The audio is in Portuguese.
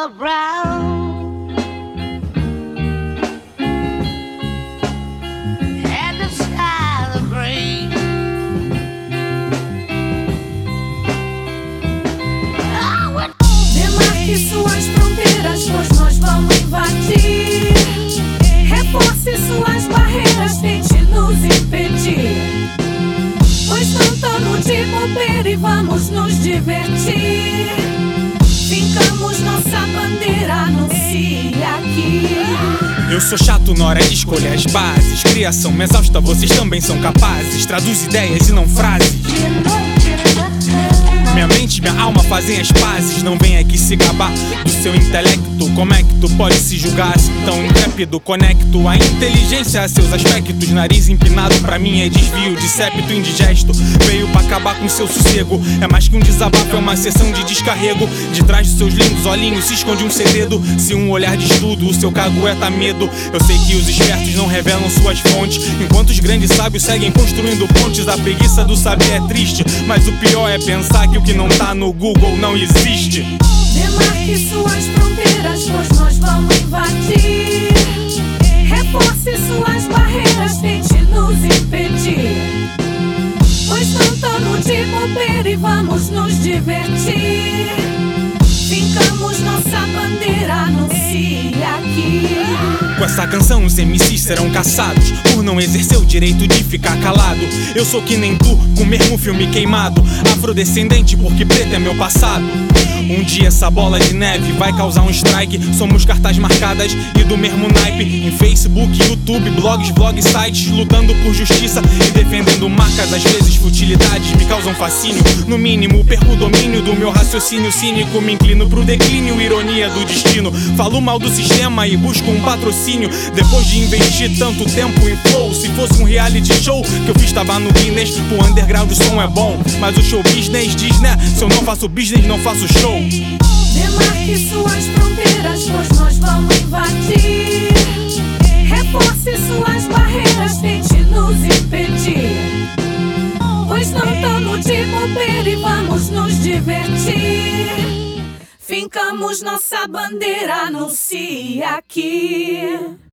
Charlie Brown had the style of grace. Demarque suas fronteiras, pois nós vamos invadir. Reforce suas barreiras, tente nos impedir. Pois não estamos de bobeira e vamos nos divertir. Fincamos nossa bandeira, anuncia aqui. Eu sou chato na hora de escolher as bases. Criação me exausta, vocês também são capazes. Traduz ideias e não frases. Minha mente e minha alma fazem as pazes. Não vem aqui se gabar do seu intelecto. Como é que tu pode se julgar assim tão intrépido? Conecto a inteligência a seus aspectos. Nariz empinado pra mim é desvio de septo indigesto. Veio pra acabar com seu sossego. É mais que um desabafo, é uma sessão de descarrego. De trás dos seus lindos olhinhos se esconde um segredo. Se um olhar de estudo, o seu cagueta medo. Eu sei que os espertos não revelam suas fontes, enquanto os grandes sábios seguem construindo pontes. A preguiça do saber é triste, mas o pior é pensar que o que não tá no Google não existe. Demarque suas fronteiras, pois nós vamos invadir. Reforce suas barreiras, tente nos impedir. Pois não estamos de bobeira e vamos nos divertir. Fincamos nossa bandeira, anuncia aqui. Com essa canção os MCs serão caçados por não exercer o direito de ficar calado. Eu sou que nem tu, com o mesmo filme queimado. Afrodescendente porque preto é meu passado. Um dia essa bola de neve vai causar um strike. Somos cartas marcadas e do mesmo naipe. Em Facebook, YouTube, blogs, vlogs, sites, lutando por justiça e defendendo marcas. Às vezes futilidades me causam fascínio. No mínimo perco o domínio do meu raciocínio cínico. Me inclino pro declínio, ironia do destino. Falo mal do sistema e busco um patrocínio. Depois de investir tanto tempo em flow. Se fosse um reality show que eu fiz tava no Guinness. O underground o som é bom, mas o show business diz, né? Se eu não faço business, não faço show. Demarque suas fronteiras, pois nós vamos invadir. Reforce suas barreiras, tente nos impedir. Pois não estamos de bobeira e vamos nos divertir. Fincamos nossa bandeira, anuncia aqui.